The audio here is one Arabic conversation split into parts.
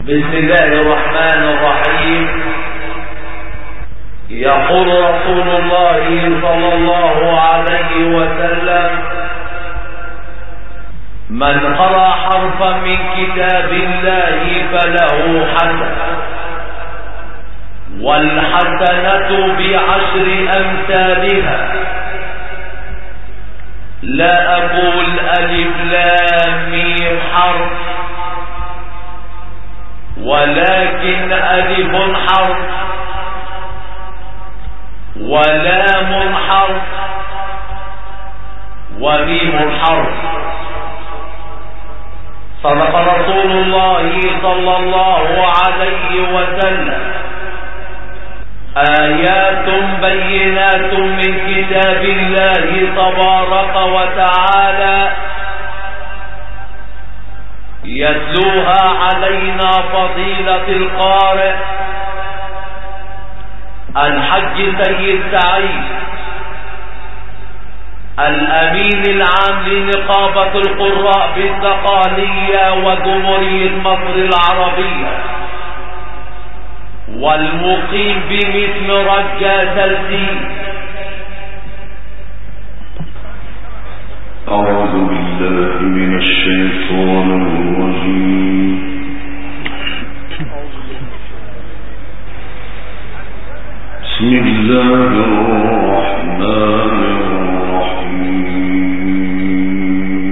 بسم الله الرحمن الرحيم. يقول رسول الله صلى الله عليه وسلم: من قرأ حرفا من كتاب الله فله حسنة، والحسنة بعشر أمثالها. لا أقول ألف لام ميم حرف، ولكن ألف حرف ولام حرف وميم حرف. صدق رسول الله صلى الله عليه وسلم: آيات بينات من كتاب الله تبارك وتعالى يتلوها علينا فضيلة القارئ الحج سيد سعيد الأمين العام لنقابة القراء بالدقهلية وجمهورية مصر العربية، والمقيم بمثل رجا تلسين. أعوذ بالله من الشيطان الرجيم. بسم الله الرحمن الرحيم.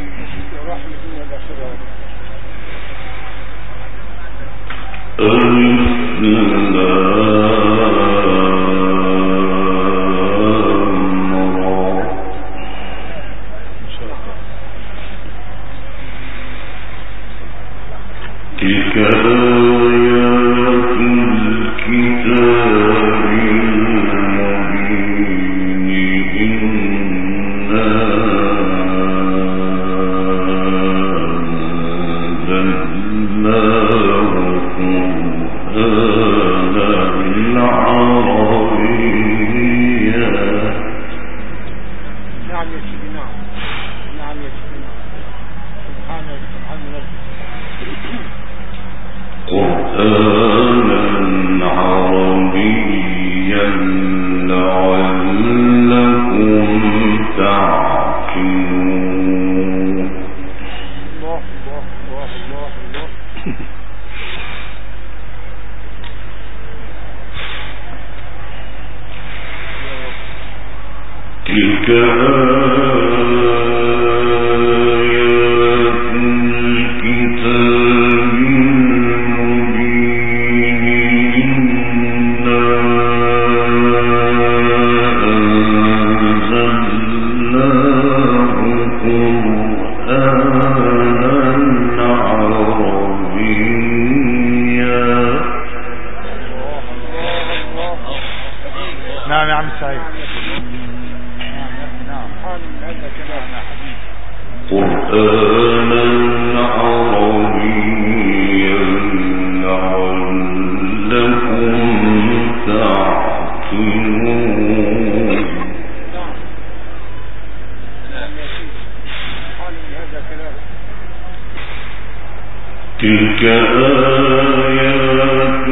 ألف تلك آيات الكتاب المبين إنا أنزلناه قرآنا عربيا. نعم يا سيدي، نعم نعم يا سيدي، نعم. سبحان الله. قرآنا عربيا لعلكم تعقلون. الله الله الله الله الله. تلك نعم يا عم سعيد. قرآنا عربيا لعلكم تعقلون. تلك آيات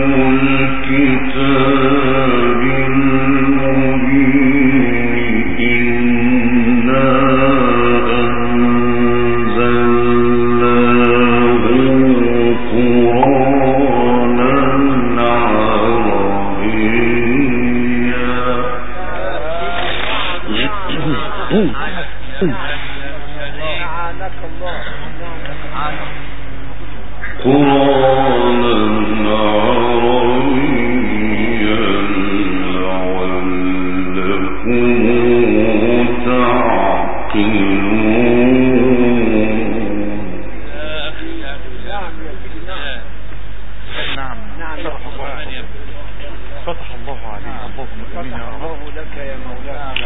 الكتاب المبين إنا أنزلناه قرآنا عربيا. قرآنا عربيا لعلكم تعقلون. نعم نعم. فتح الله عليك. اللهم الله لك يا مولانا.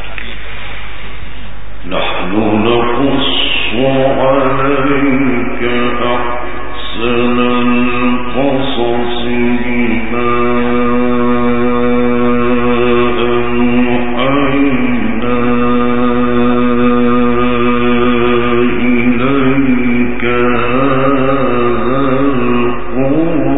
نحن نقص عليك أحسن القصص بما أوحينا إليك هذا القرآن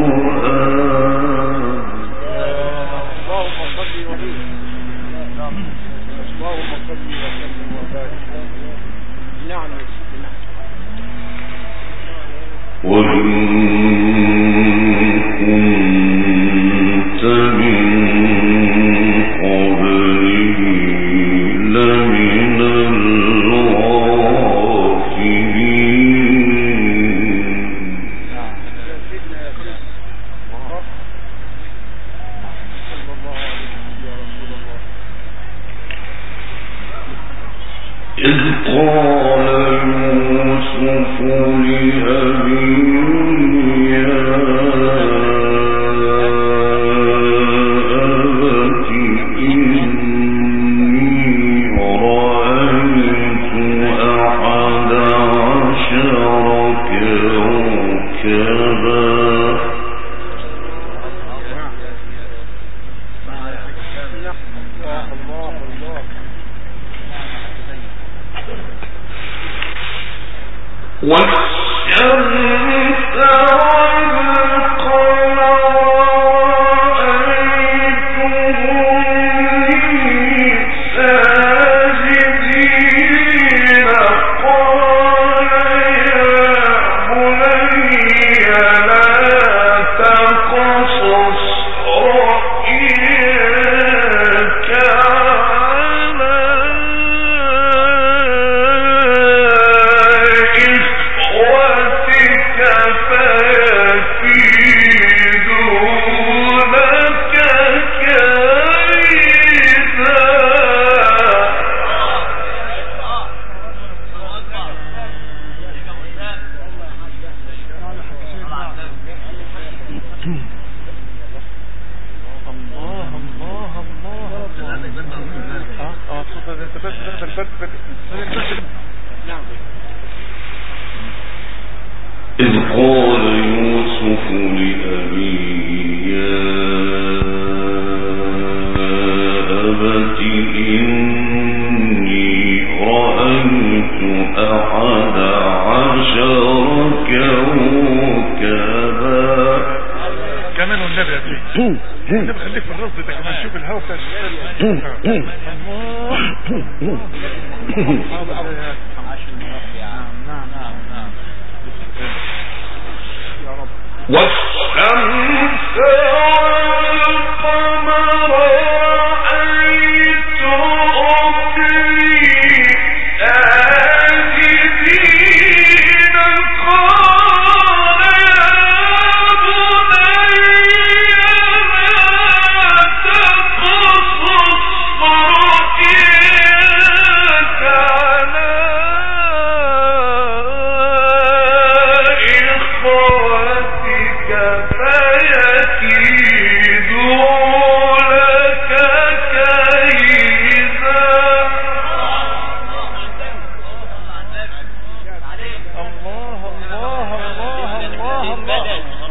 كمان والنبي يا سيدي. النبي خليك في الرصد ده كمان، شوف الهوا بتاع والشمس والقمر رأيتهم لي ساجدين قال يا بني لا تقصص رؤياك على إخوتك فيكيدوا لك كيدا. الله الله الله الله الله.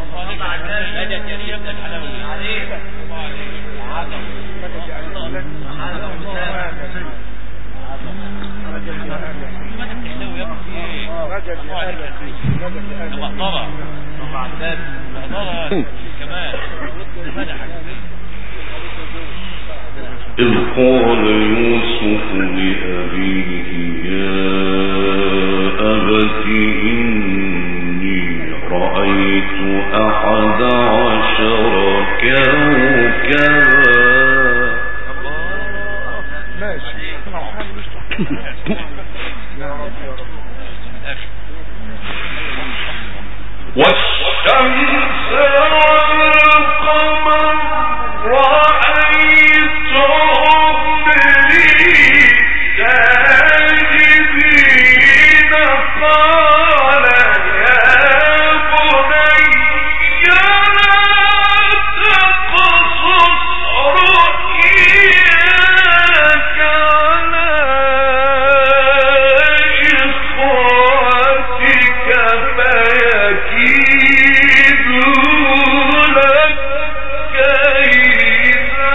إذ قال يوسف لأبيه يا أبت إني رأيت 11 كوكبا. ماشي والشمس والقمر رأيتهم لي ساجدين قال يا بني لا تقصص رؤياك على إخوتك فيكيدوا لك كيدا.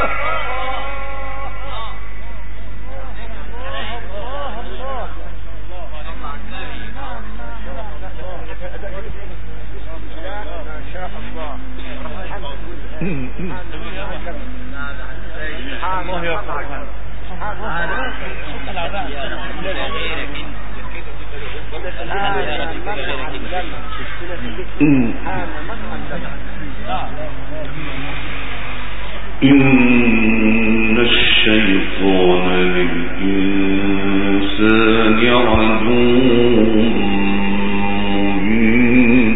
ما شاء الله. الله يا فرحان. إن الشيطان للإنسان عدو مبين.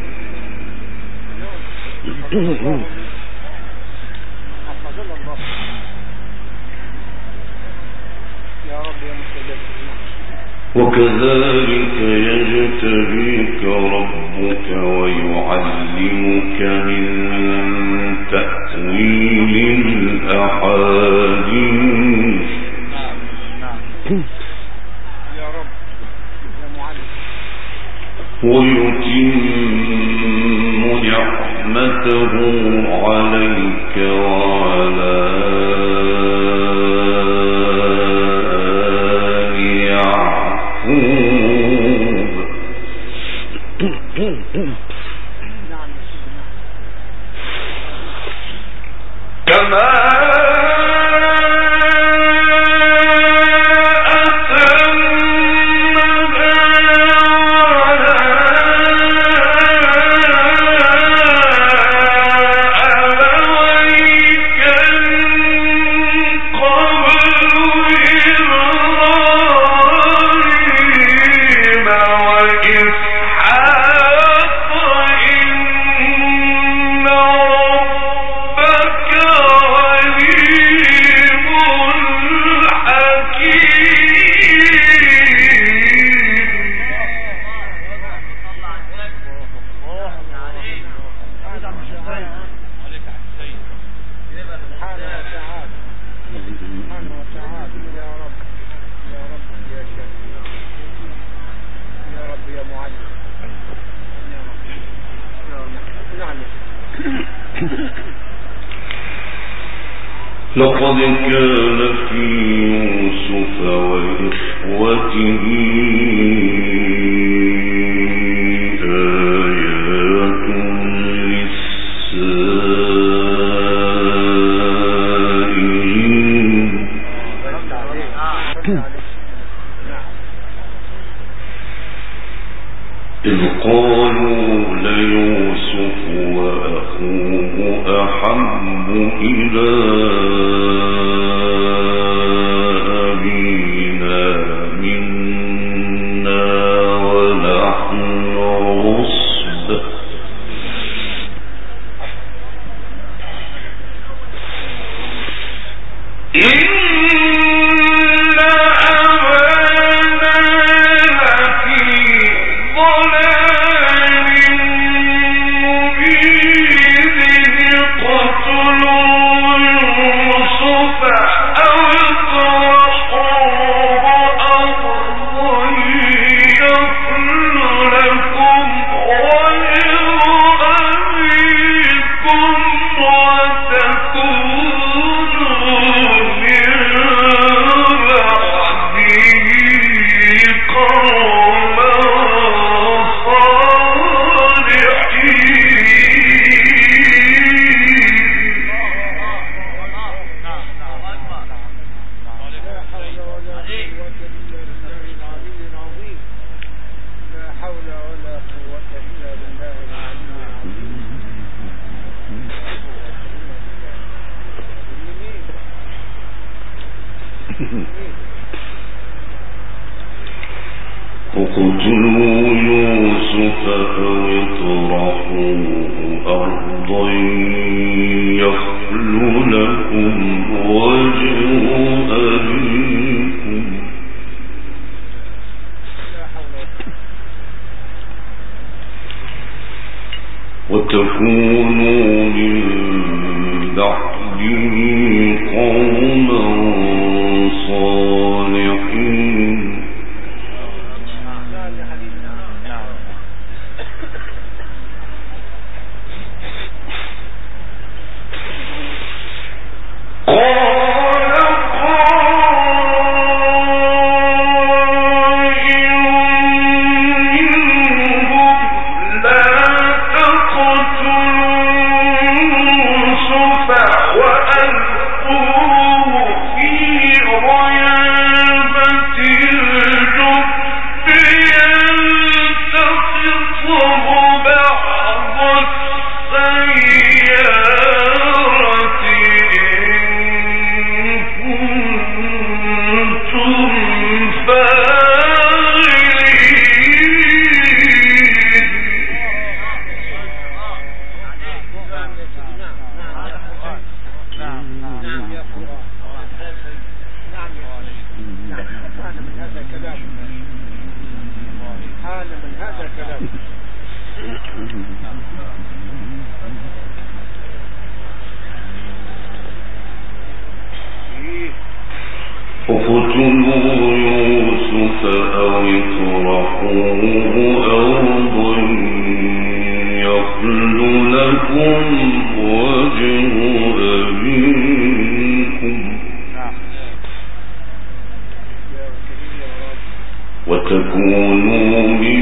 وكذلك يجتبيك ربك ويعلمك من تأويل الأحاديث ويتم نعمته عليك وعلى كما لقد كان في يوسف وإخوته آيات للسائلين وأخوه أحب إلى أبينا منا ونحن عصبة اقتلوا يوسف أو اطرحوه أرضا يخل لكم وجه أبيكم وتكونوا من بعده قوما صالحين اقتلوا يوسف أو اطرحوه أرضا يخل لكم وجه أبيكم وتكونوا من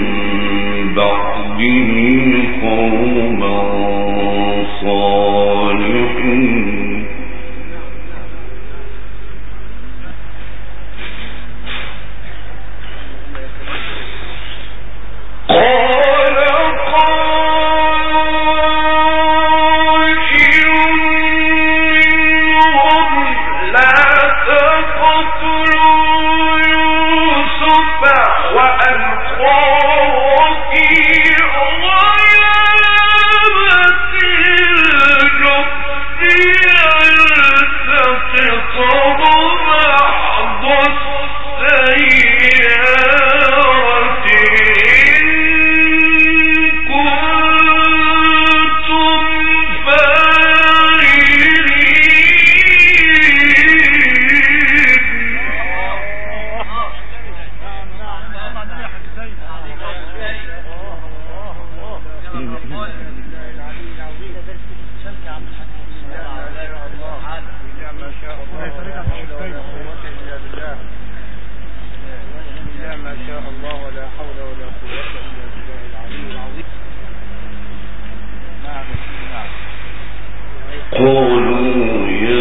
بعده قوما صالحين قالوا يا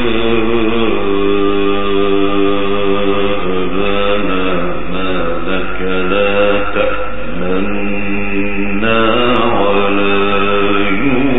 أبانا ما لك لا تأمنا على يوسف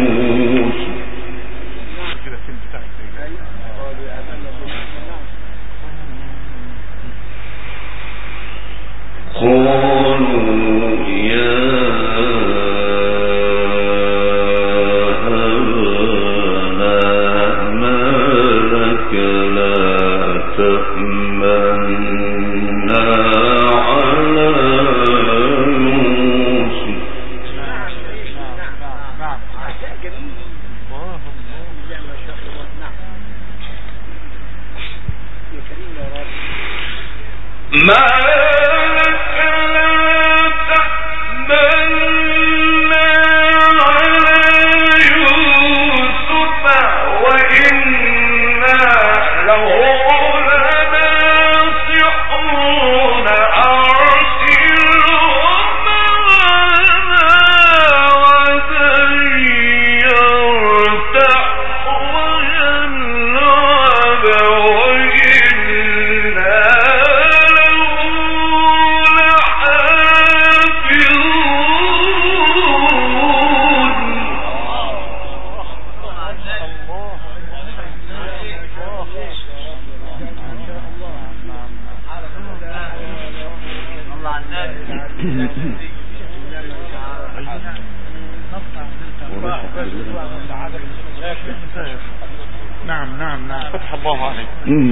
نعم فتح الله عليك.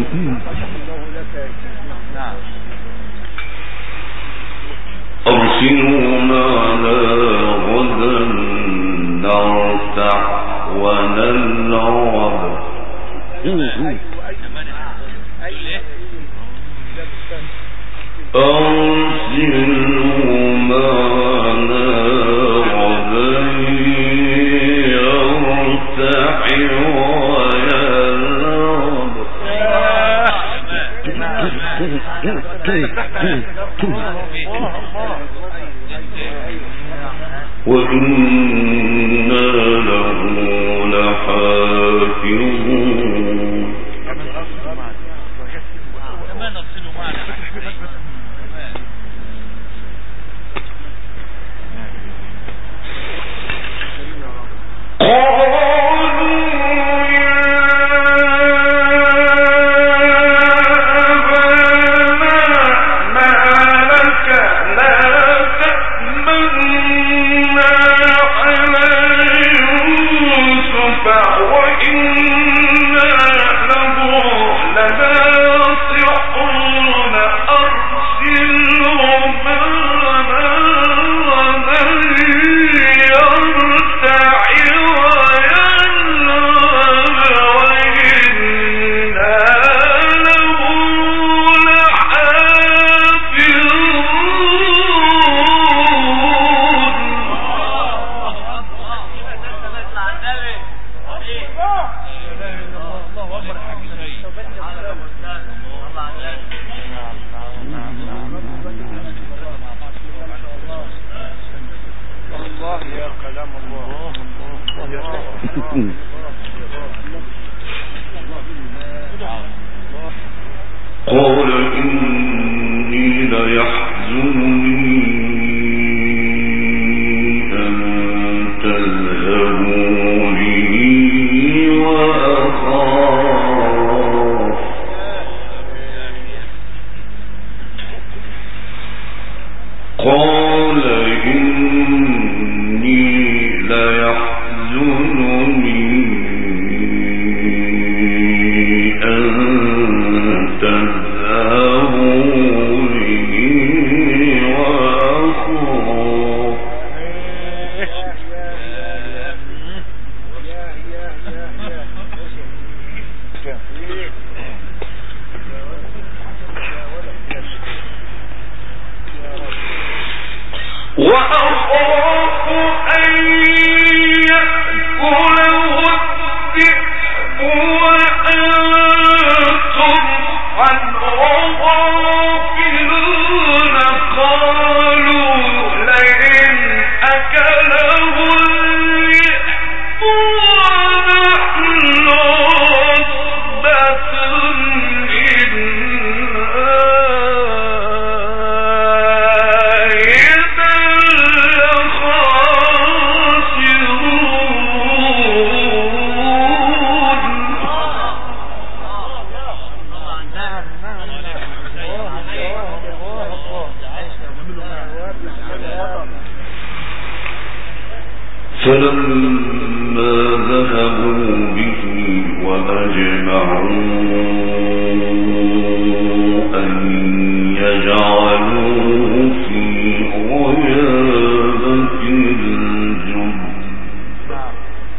نعم أرسلوا معنا غدا نرتع ونلعب. أرسلوا معنا غدا يرتع ويلعب. وإنا له لحافظون. قال إني ليحزنني أن تذهبوا به وأخاف قال إني ليحزنني أن تذهبوا به وأخاف أن يأكله الذئب وأنتم عنه غافلون قالوا لئن أكله الذئب ونحن عصبة فلما ذهبوا به وأجمعوا أن يجعلوه في غيابة الجب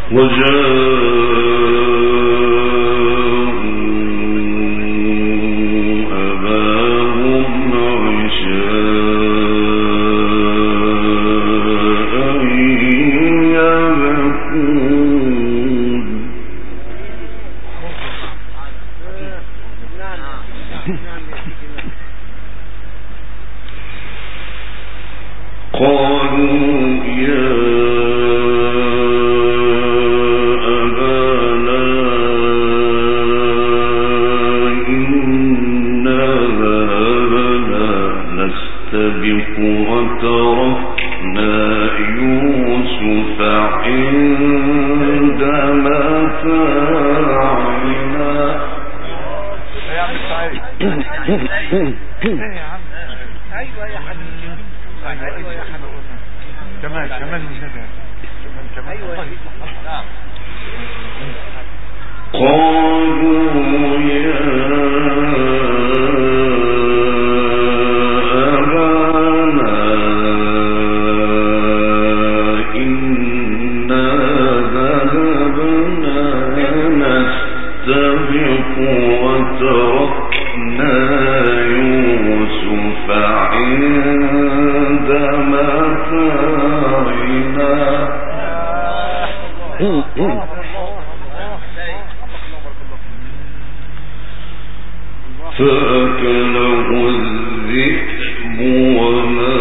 فأكله الذئب وما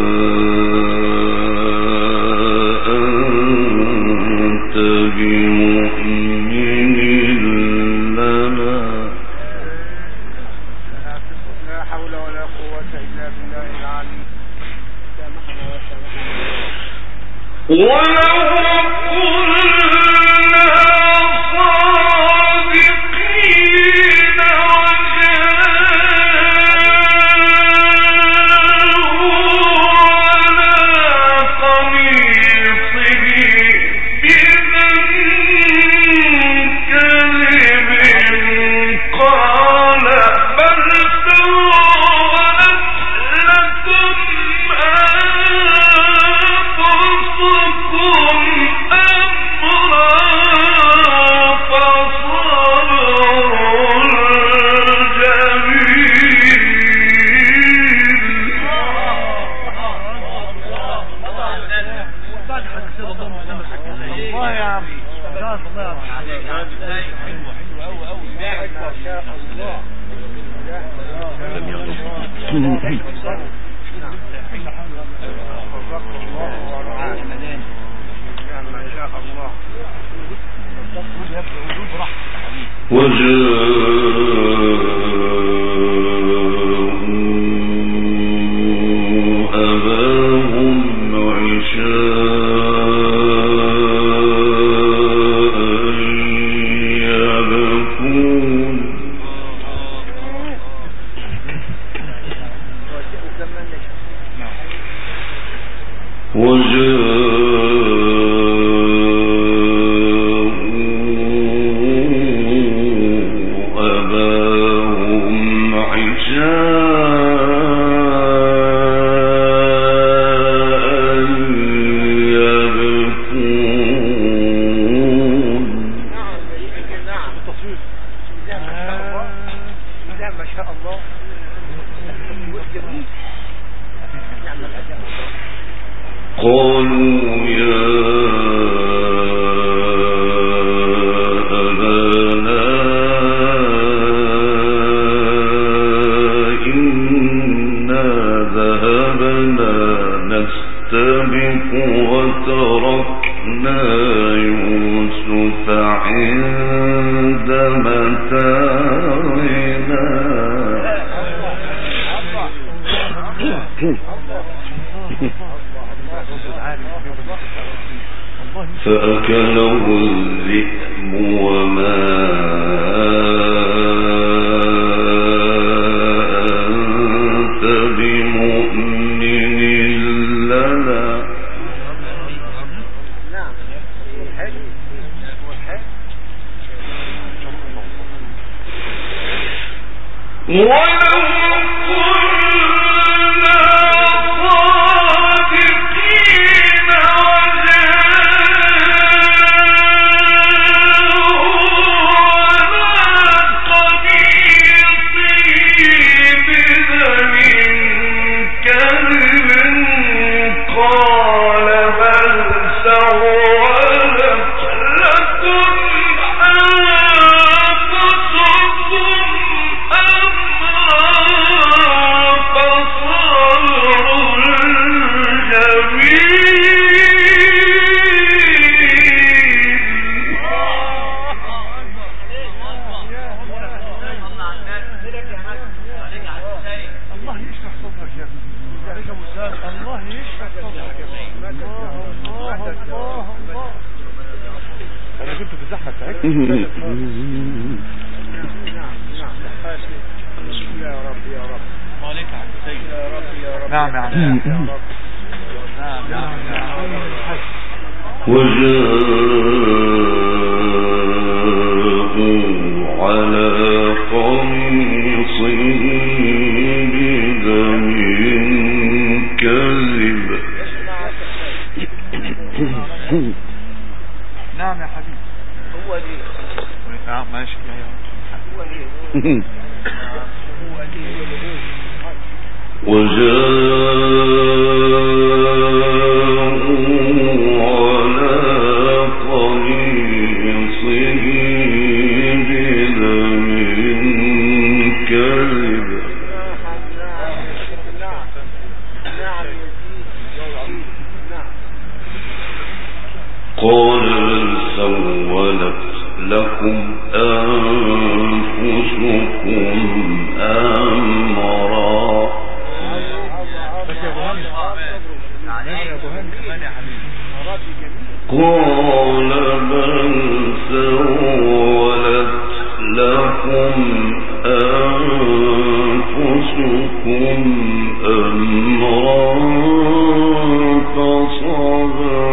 أنت بمؤمن لنا لا حول ولا قوة إلا بالله العلي. سامحنا وسامحنا. ولو فأكله الذئب وما أنت بمؤمن لنا الزحمة تعبت. يا رب يا رب. عليك عبد السيد. يا رب يا رب. نعم يا عبد يا رب. نعم. وجاءوا على قميصه بدم كذب. نعم يا حبيبي. هو دي. ماشي هو دي. وجاءوا على قميصه بدم كذب. قال بل سولت لكم أنفسكم أمرا. قال بل سولت لكم أنفسكم أمرا فصبر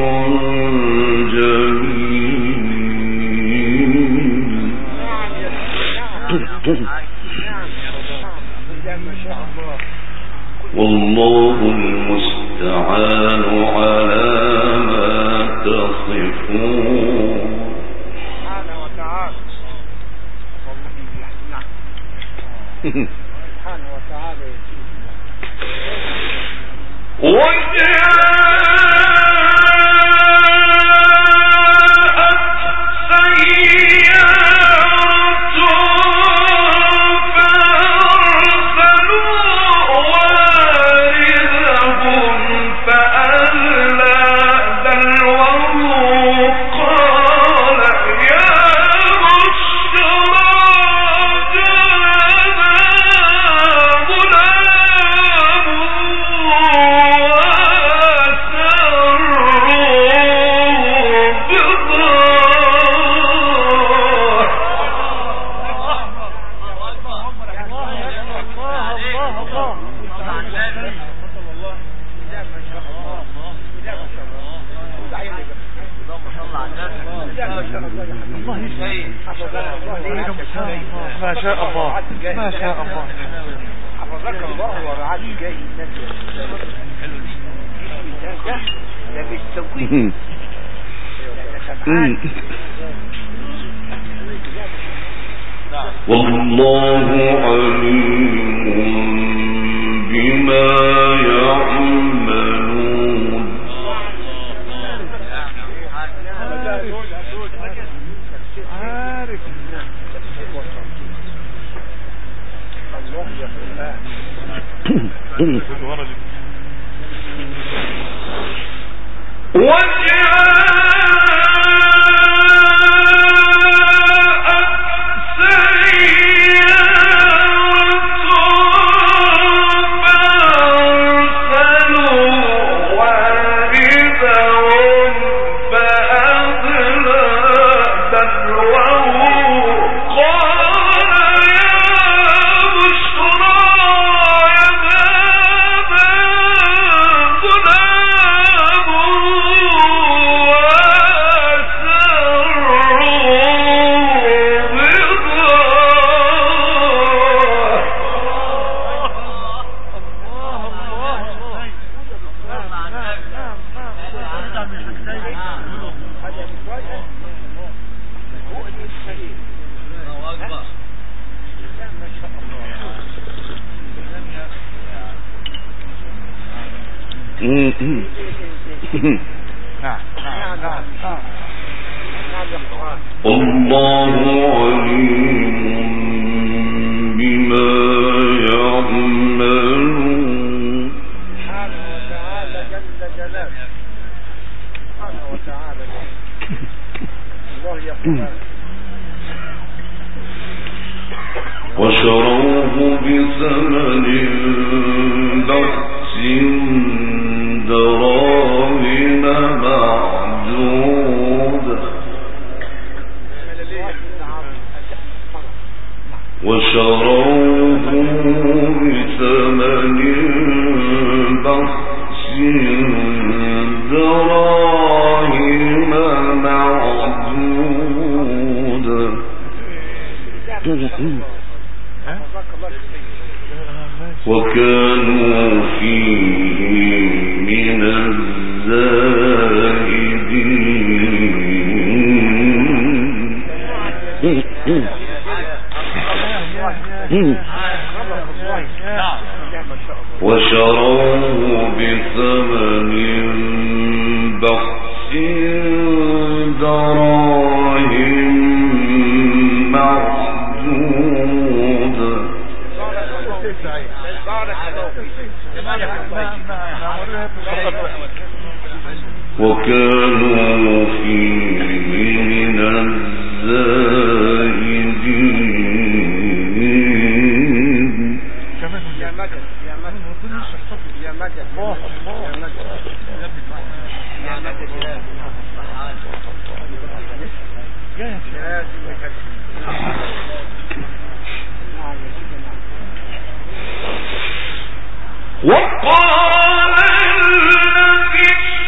والله المستعان على ما تصفون. سبحانه وتعالى. سبحانه وتعالى. ما شاء الله ما شاء الله. حفظك الله ورعاك جاي الناس. ده بتسويه. والله عليم بما يعملون. عارف الله يا الله عليم بما يعملون. سبحانه وتعالى جل جلاله. سبحانه وتعالى الله يقول وشروه بثمن بخس دراهم معدودة وشروه بثمن بخس دراهم معدودة وكانوا فيه من الزاهدين وشروه بثمن بخس دراهم معدودة وكانوا فيه من الزاهدين وقال الذي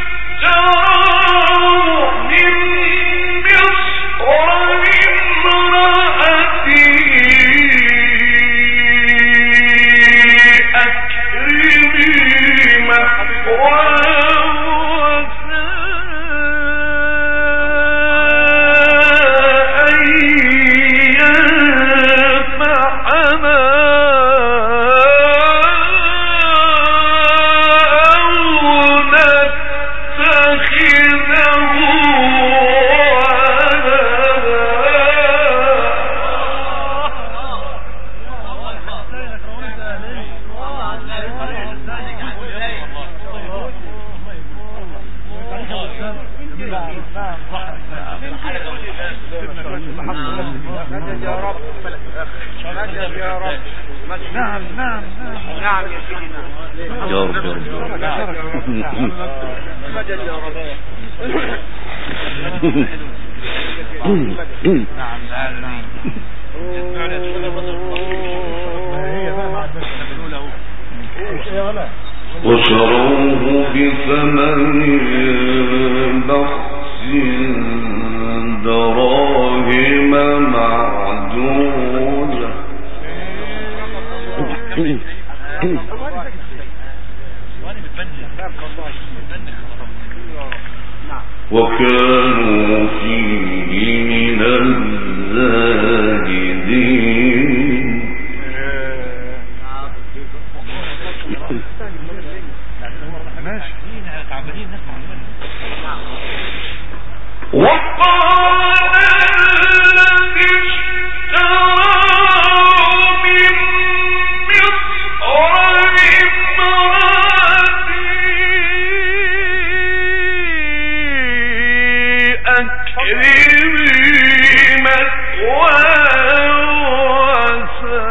اشتراه من مصر لامرأته أكرمي مثواه أن ينفعنا وشروه بثمن بخس دراهم معدودة وكانوا فيه من الزاهدين وقال الذي اشتراه من مصر لامرأته أكرمي مثواه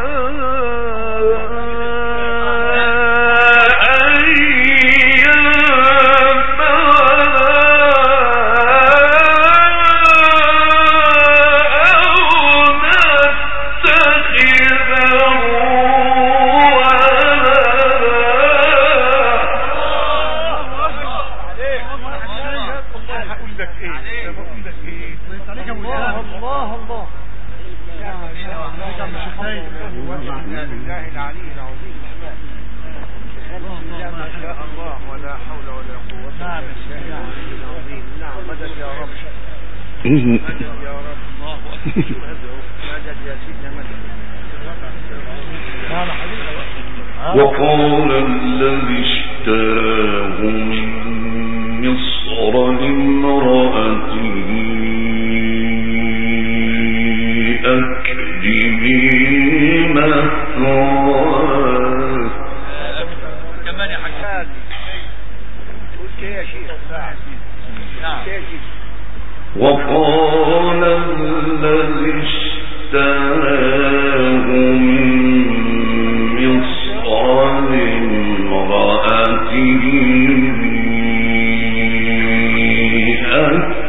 وقال الذي اشتراه من مصر لامرأته أكرمي مثواه كمان يا حاج وقال الذي اشتراه من مصر لامرأته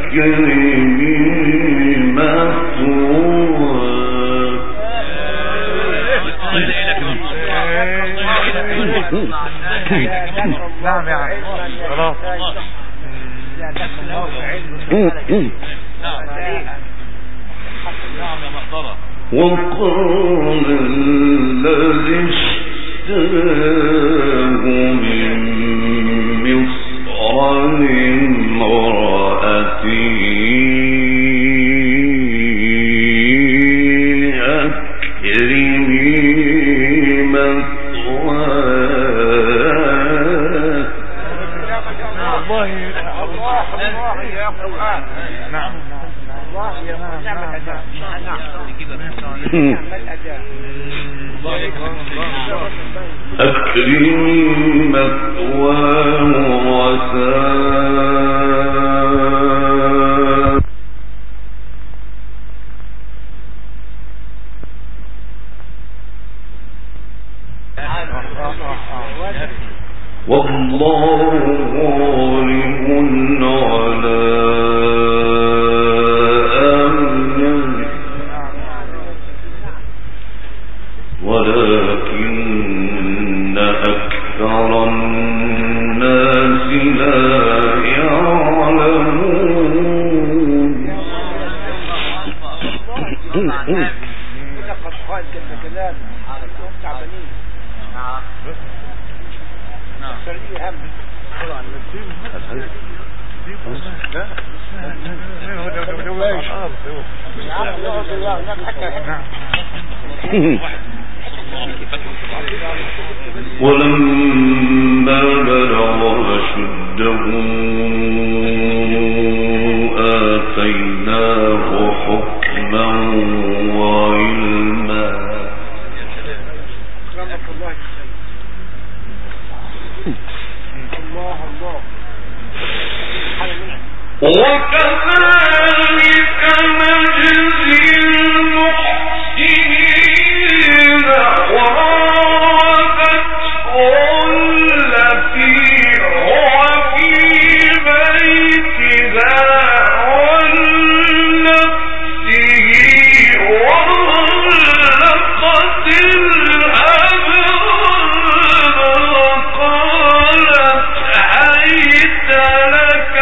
أكرمي مثواه نعم يا عم خلاص وقال الذي اشتراه من مصر لامرأته أكرمي مثواه. الله يا قرآن. نعم الله يا أكرمي مثواه وساء والله غالب على أمره ولكن أكثر الناس لا يعلمون. ولما بلغ أشده آتيناه حكما وعلما. وكذلك نجزي المحسنين وراودته التي هو في بيتها عن نفسه وغلقت الأبواب وقالت هيت لك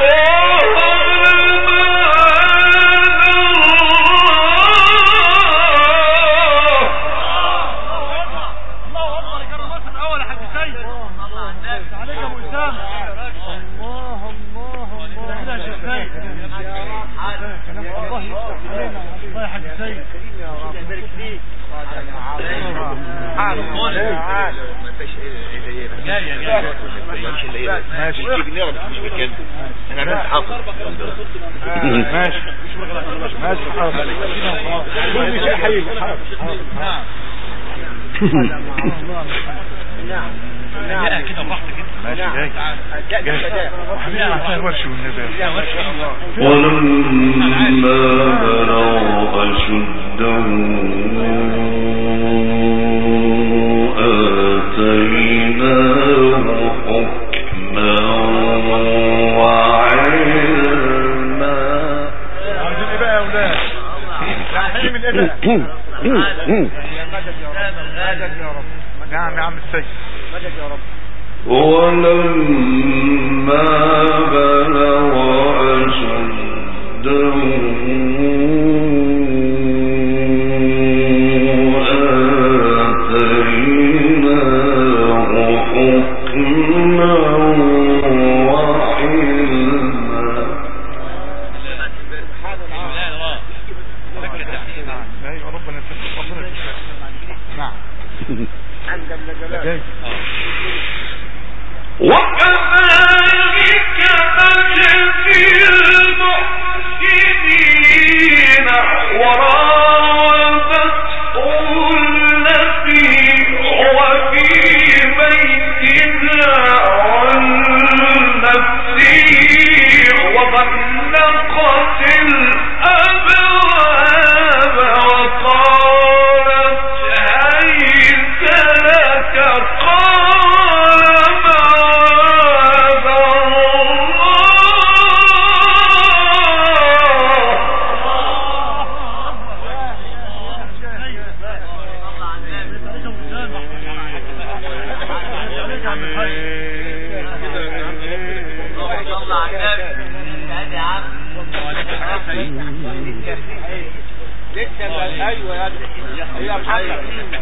ولما بلغ أشده آتيناه حكما وعلما. عايزين ايه بقى يا اولاد؟ يعني من ايه بقى؟ مدد يا رب. نعم يا عم السيد مدد يا رب. ولما بلغ أشده آتيناه حكما وعلما. ايوه ربنا يسلمك ربنا يسلمك. نعم عند الجلال. وكذلك نجزي المحسنين وراودته التي هو في بيتها عن نفسه وغلقت الأبواب وقالت هيت لك ايوه يا محمد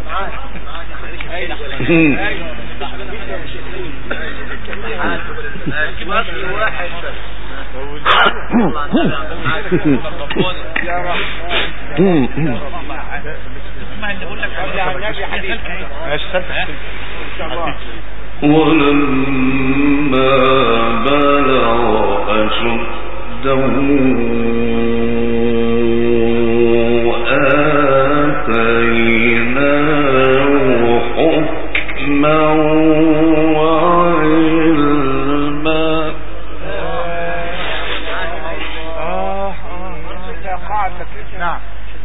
ولما بلغ أشده آتيناه حكما وعلما. نعم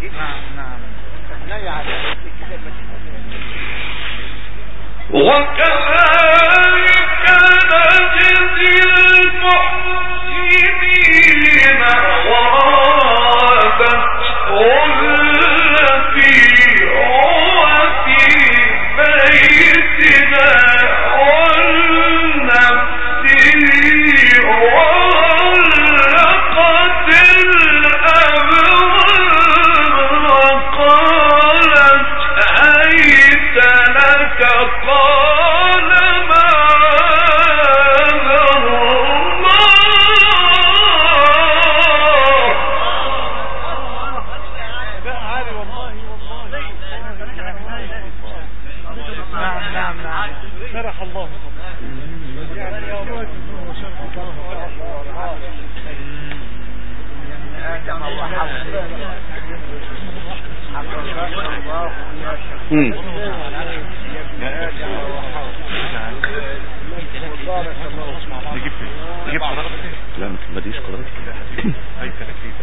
وكذلك نجزي المحسنين وراودته التي هو في بيتها والنفس وغلقت الأبواب وقالت هيت لك قال معاذ الله. نعم شرح الله جبت قرارك؟ لا ما ديش قرارك. هاي تلكيت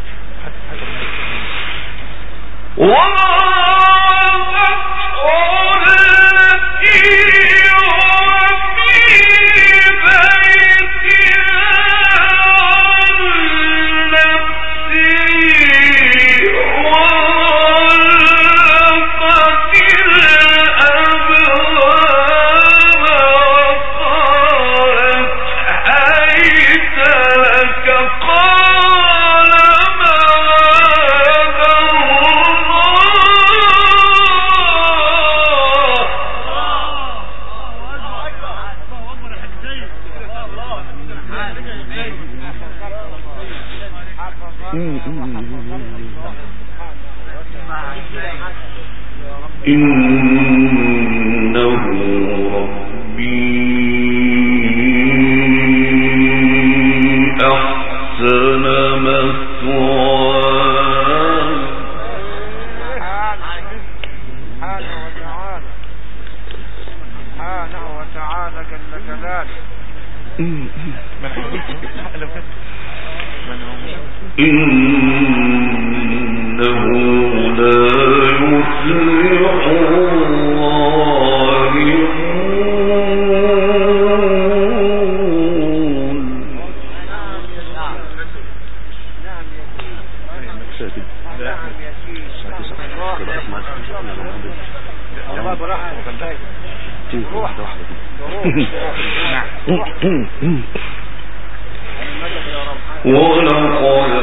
إنه ربي أحسن مثواي. سبحانه وتعالى جل جلاله. إنه لا يفلح الظالمون. ولقد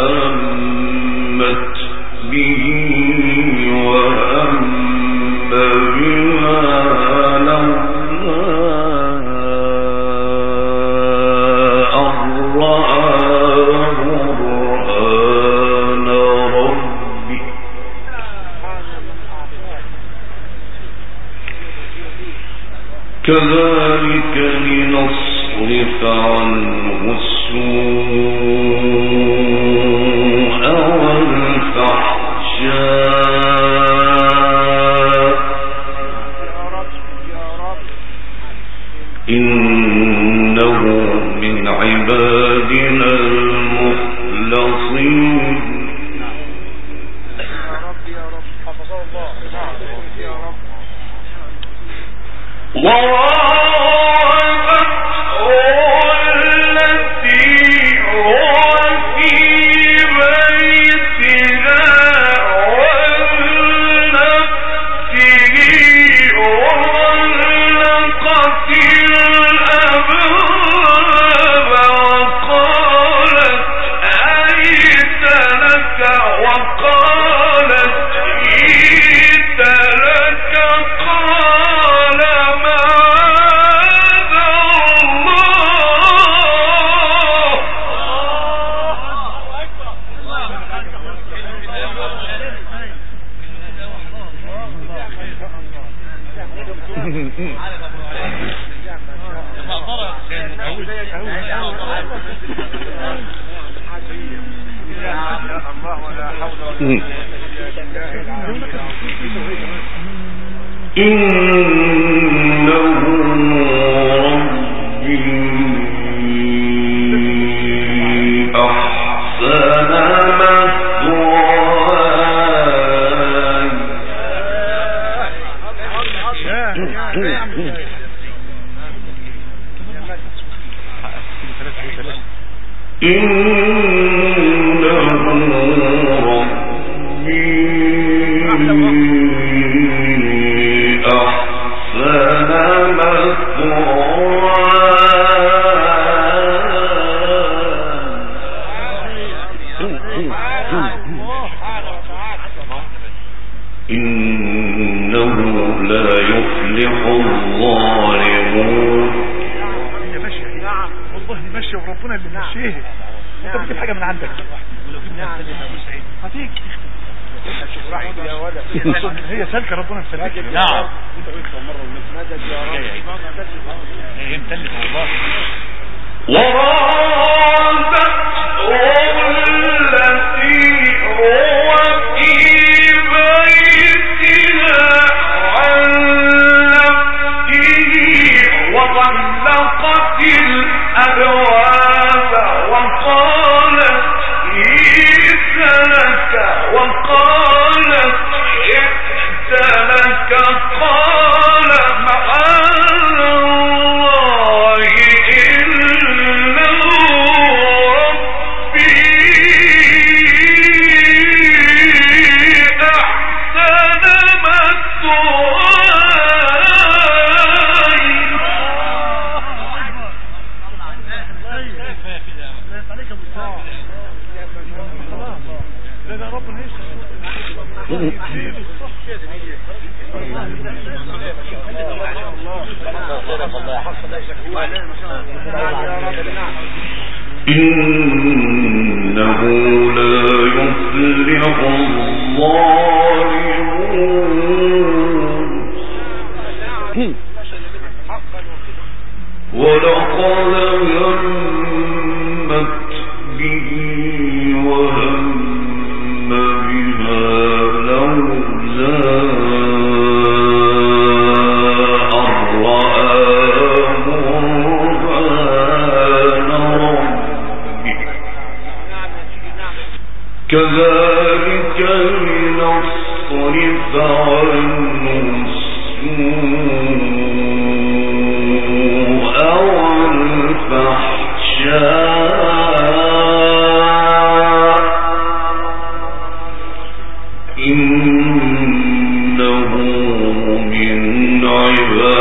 همت به وهم بها لولا أن رآه برهان ربه كذلك لنصرف عنه السوء والفحشاء إنه من عبادنا المخلصين. وقالت هي سلكة ربنا مسلكة. نعم هي متلفة والله. ورادت التي هو في بيتها عن نفسه وغلقت الأبواب وقالت هيت لك وقالت ائت لك قال معاذ الله إنه ربي أحسن مثواي. إنه لا يفلح الظالمون. ولقد همت به وهم بها لولا أن رأى برهان ربه كذلك لنصرف عنه السوء والفحشاء إنه من عبادنا